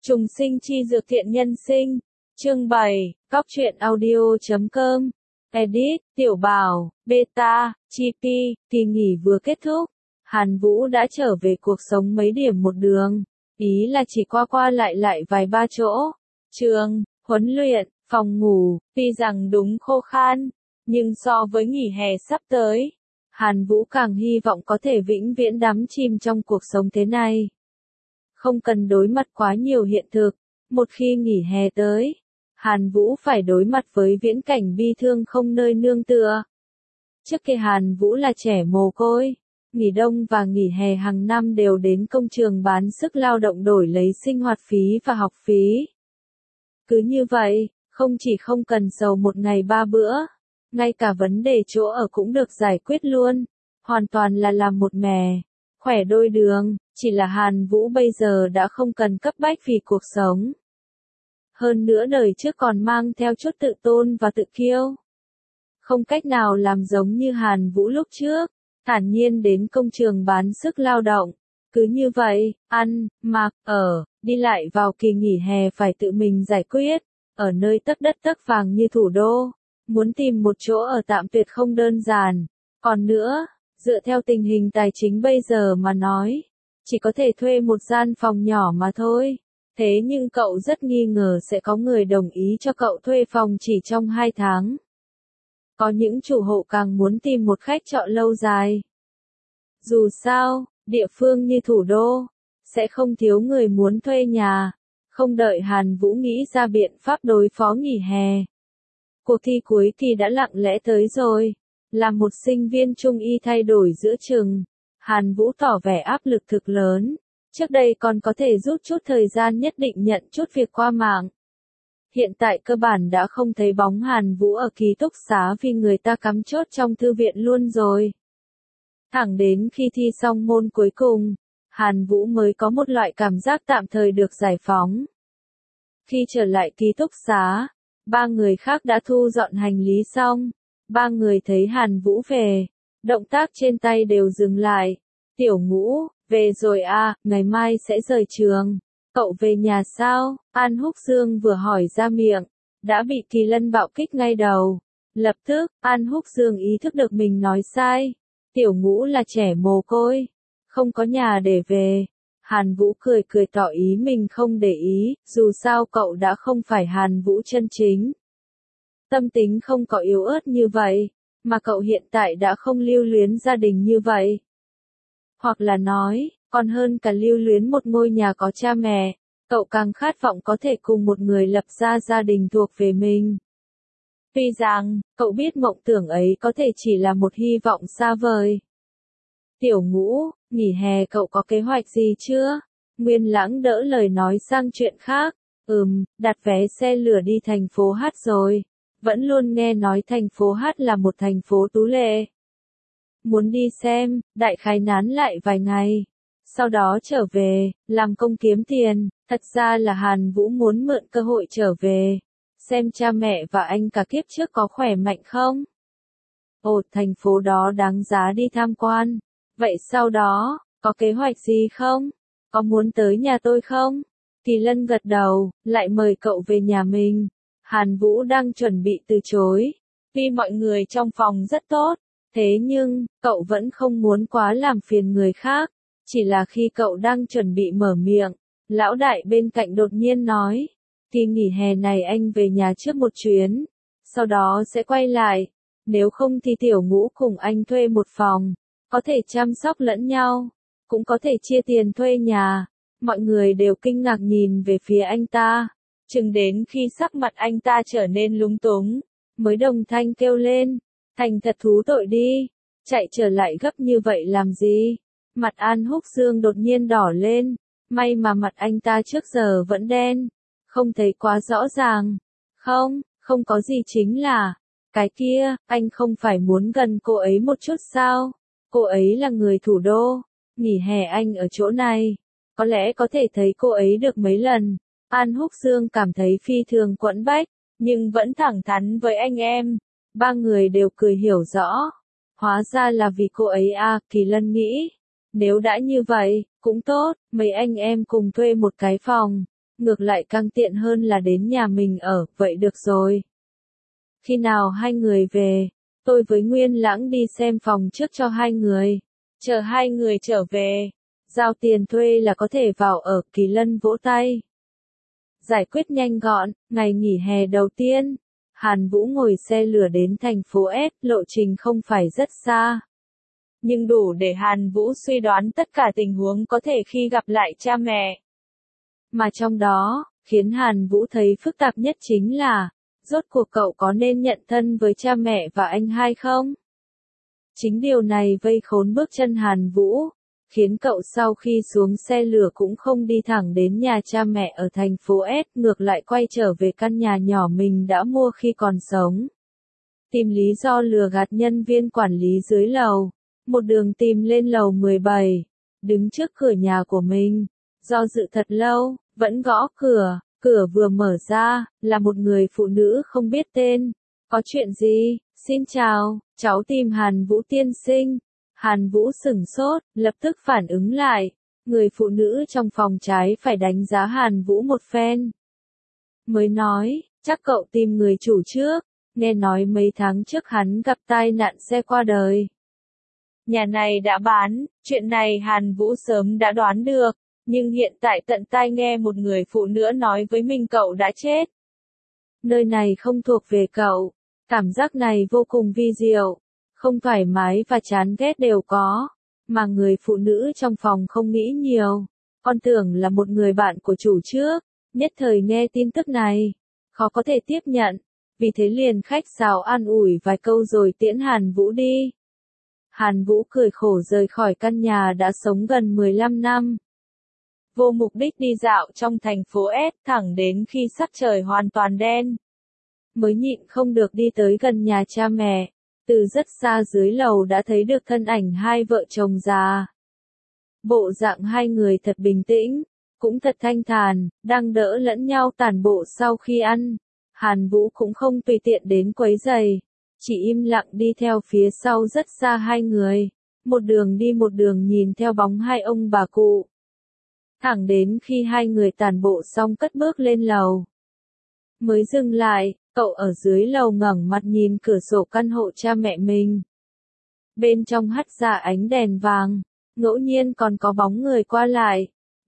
Trùng sinh chi dược thiện nhân sinh. Chương 7, Cóc truyện audio.com. Edit, Tiểu Bảo, Beta, Chipi, kỳ nghỉ vừa kết thúc. Hàn Vũ đã trở về cuộc sống mấy điểm một đường. Ý là chỉ qua qua lại vài ba chỗ. Trường, huấn luyện, phòng ngủ, tuy rằng đúng khô khan. Nhưng so với nghỉ hè sắp tới, Hàn Vũ càng hy vọng có thể vĩnh viễn đắm chìm trong cuộc sống thế này. Không cần đối mặt quá nhiều hiện thực. Một khi nghỉ hè tới, Hàn Vũ phải đối mặt với viễn cảnh bi thương không nơi nương tựa. Trước kia Hàn Vũ là trẻ mồ côi, nghỉ đông và nghỉ hè hàng năm đều đến công trường bán sức lao động đổi lấy sinh hoạt phí và học phí. Cứ như vậy, không chỉ không cần sầu một ngày ba bữa, ngay cả vấn đề chỗ ở cũng được giải quyết luôn, hoàn toàn là làm một mẻ, khỏe đôi đường, chỉ là Hàn Vũ bây giờ đã không cần cấp bách vì cuộc sống. Hơn nữa đời trước còn mang theo chút tự tôn và tự kiêu. Không cách nào làm giống như Hàn Vũ lúc trước, thản nhiên đến công trường bán sức lao động. Cứ như vậy, ăn, mặc, ở, đi lại vào kỳ nghỉ hè phải tự mình giải quyết. Ở nơi tấc đất tấc vàng như thủ đô, muốn tìm một chỗ ở tạm tuyệt không đơn giản. Còn nữa, dựa theo tình hình tài chính bây giờ mà nói, chỉ có thể thuê một gian phòng nhỏ mà thôi. Thế nhưng cậu rất nghi ngờ sẽ có người đồng ý cho cậu thuê phòng chỉ trong 2 tháng. Có những chủ hộ càng muốn tìm một khách trọ lâu dài. Dù sao, địa phương như thủ đô, sẽ không thiếu người muốn thuê nhà. Không đợi Hàn Vũ nghĩ ra biện pháp đối phó nghỉ hè. Cuộc thi cuối kỳ đã lặng lẽ tới rồi. Là một sinh viên trung y thay đổi giữa chừng, Hàn Vũ tỏ vẻ áp lực thực lớn. Trước đây còn có thể rút chút thời gian nhất định nhận chút việc qua mạng. Hiện tại cơ bản đã không thấy bóng Hàn Vũ ở ký túc xá vì người ta cắm chốt trong thư viện luôn rồi. Thẳng đến khi thi xong môn cuối cùng, Hàn Vũ mới có một loại cảm giác tạm thời được giải phóng. Khi trở lại ký túc xá, 3 người khác đã thu dọn hành lý xong. 3 người thấy Hàn Vũ về, động tác trên tay đều dừng lại. Tiểu Ngũ, về rồi à, ngày mai sẽ rời trường. Cậu về nhà sao? An Húc Dương vừa hỏi ra miệng, đã bị Kỳ Lân bạo kích ngay đầu. Lập tức, An Húc Dương ý thức được mình nói sai. Tiểu Ngũ là trẻ mồ côi, không có nhà để về. Hàn Vũ cười tỏ ý mình không để ý, dù sao cậu đã không phải Hàn Vũ chân chính. Tâm tính không có yếu ớt như vậy, mà cậu hiện tại đã không lưu luyến gia đình như vậy. Hoặc là nói, còn hơn cả lưu luyến một ngôi nhà có cha mẹ, cậu càng khát vọng có thể cùng một người lập ra gia đình thuộc về mình. Tuy rằng, cậu biết mộng tưởng ấy có thể chỉ là một hy vọng xa vời. Tiểu Ngũ, nghỉ hè cậu có kế hoạch gì chưa? Nguyên Lãng đỡ lời nói sang chuyện khác. Đặt vé xe lửa đi thành phố Hát rồi. Vẫn luôn nghe nói thành phố Hát là một thành phố tú lệ. Muốn đi xem, đại khái nán lại vài ngày. Sau đó trở về, làm công kiếm tiền. Thật ra là Hàn Vũ muốn mượn cơ hội trở về. Xem cha mẹ và anh cả kiếp trước có khỏe mạnh không? Ồ, thành phố đó đáng giá đi tham quan. Vậy sau đó, có kế hoạch gì không? Có muốn tới nhà tôi không? Kỳ Lân gật đầu, lại mời cậu về nhà mình. Hàn Vũ đang chuẩn bị từ chối. Tuy mọi người trong phòng rất tốt, thế nhưng, cậu vẫn không muốn quá làm phiền người khác. Chỉ là khi cậu đang chuẩn bị mở miệng, lão đại bên cạnh đột nhiên nói. Kỳ nghỉ hè này anh về nhà trước một chuyến. Sau đó sẽ quay lại. Nếu không thì Tiểu Ngũ cùng anh thuê một phòng. Có thể chăm sóc lẫn nhau. Cũng có thể chia tiền thuê nhà. Mọi người đều kinh ngạc nhìn về phía anh ta. Chừng đến khi sắc mặt anh ta trở nên lúng túng, mới đồng thanh kêu lên. Thành thật thú tội đi. Chạy trở lại gấp như vậy làm gì? Mặt An Húc Dương đột nhiên đỏ lên. May mà mặt anh ta trước giờ vẫn đen. Không thấy quá rõ ràng. Không có gì chính là. Cái kia, anh không phải muốn gần cô ấy một chút sao? Cô ấy là người thủ đô. Nghỉ hè anh ở chỗ này. Có lẽ có thể thấy cô ấy được mấy lần. An Húc Dương cảm thấy phi thường quẫn bách, nhưng vẫn thẳng thắn với anh em. 3 người đều cười hiểu rõ. Hóa ra là vì cô ấy à, Kỳ Lân nghĩ. Nếu đã như vậy, cũng tốt, mấy anh em cùng thuê một cái phòng. ngược lại càng tiện hơn là đến nhà mình ở, vậy được rồi. Khi nào hai người về, tôi với Nguyên Lãng đi xem phòng trước cho hai người. Chờ hai người trở về, giao tiền thuê là có thể vào ở. Kỳ Lân vỗ tay. Giải quyết nhanh gọn, ngày nghỉ hè đầu tiên, Hàn Vũ ngồi xe lửa đến thành phố S, lộ trình không phải rất xa. Nhưng đủ để Hàn Vũ suy đoán tất cả tình huống có thể khi gặp lại cha mẹ. Mà trong đó, khiến Hàn Vũ thấy phức tạp nhất chính là, rốt cuộc cậu có nên nhận thân với cha mẹ và anh hai không? Chính điều này vây khốn bước chân Hàn Vũ, khiến cậu sau khi xuống xe lửa cũng không đi thẳng đến nhà cha mẹ ở thành phố S, ngược lại quay trở về căn nhà nhỏ mình đã mua khi còn sống. Tìm lý do lừa gạt nhân viên quản lý dưới lầu, một đường tìm lên lầu 17, đứng trước cửa nhà của mình, do dự thật lâu, vẫn gõ cửa, cửa vừa mở ra, là một người phụ nữ không biết tên. Có chuyện gì? Xin chào, cháu tìm Hàn Vũ tiên sinh. Hàn Vũ sửng sốt, lập tức phản ứng lại. Người phụ nữ trong phòng trái phải đánh giá Hàn Vũ một phen. Mới nói, chắc cậu tìm người chủ trước, nghe nói mấy tháng trước hắn gặp tai nạn xe qua đời. Nhà này đã bán, chuyện này Hàn Vũ sớm đã đoán được, nhưng hiện tại tận tai nghe một người phụ nữ nói với mình cậu đã chết. Nơi này không thuộc về cậu, cảm giác này vô cùng vi diệu, không thoải mái và chán ghét đều có, mà người phụ nữ trong phòng không nghĩ nhiều, con tưởng là một người bạn của chủ trước, nhất thời nghe tin tức này, khó có thể tiếp nhận, vì thế liền khách sáo an ủi vài câu rồi tiễn Hàn Vũ đi. Hàn Vũ cười khổ rời khỏi căn nhà đã sống gần 15 năm. Vô mục đích đi dạo trong thành phố S thẳng đến khi sắc trời hoàn toàn đen. Mới nhịn không được đi tới gần nhà cha mẹ, từ rất xa dưới lầu đã thấy được thân ảnh hai vợ chồng già. Bộ dạng hai người thật bình tĩnh, cũng thật thanh thản, đang đỡ lẫn nhau tản bộ sau khi ăn. Hàn Vũ cũng không tùy tiện đến quấy rầy, chỉ im lặng đi theo phía sau rất xa hai người, một đường đi một đường nhìn theo bóng hai ông bà cụ. Thẳng đến khi hai người tản bộ xong cất bước lên lầu. Mới dừng lại, cậu ở dưới lầu ngẩng mặt nhìn cửa sổ căn hộ cha mẹ mình. Bên trong hắt ra ánh đèn vàng, ngẫu nhiên còn có bóng người qua lại.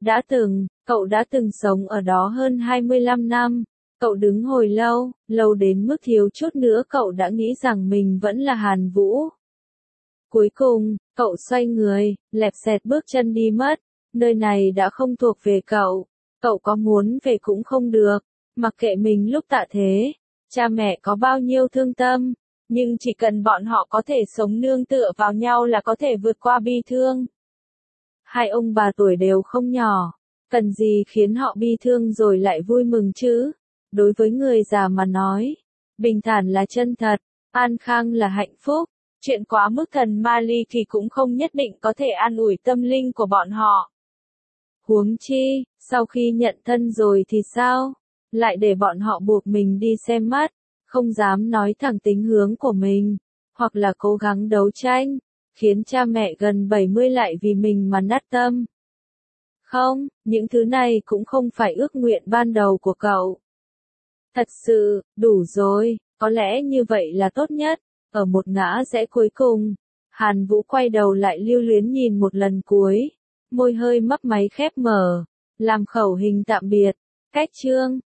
Cậu đã từng sống ở đó hơn 25 năm. Cậu đứng hồi lâu, lâu đến mức thiếu chút nữa cậu đã nghĩ rằng mình vẫn là Hàn Vũ. Cuối cùng, cậu xoay người, lẹp xẹt bước chân đi mất. Nơi này đã không thuộc về cậu. Cậu có muốn về cũng không được. Mặc kệ mình lúc tạ thế, cha mẹ có bao nhiêu thương tâm, nhưng chỉ cần bọn họ có thể sống nương tựa vào nhau là có thể vượt qua bi thương. Hai ông bà tuổi đều không nhỏ, cần gì khiến họ bi thương rồi lại vui mừng chứ? Đối với người già mà nói, bình thản là chân thật, an khang là hạnh phúc, chuyện quá mức thần ma ly thì cũng không nhất định có thể an ủi tâm linh của bọn họ. Huống chi, sau khi nhận thân rồi thì sao? Lại để bọn họ buộc mình đi xem mắt, không dám nói thẳng tính hướng của mình, hoặc là cố gắng đấu tranh, khiến cha mẹ gần 70 lại vì mình mà nát tâm. Không, những thứ này cũng không phải ước nguyện ban đầu của cậu. Thật sự, đủ rồi, có lẽ như vậy là tốt nhất. Ở một ngã rẽ cuối cùng, Hàn Vũ quay đầu lại lưu luyến nhìn một lần cuối, môi hơi mấp máy khép mở, làm khẩu hình tạm biệt. Cách chương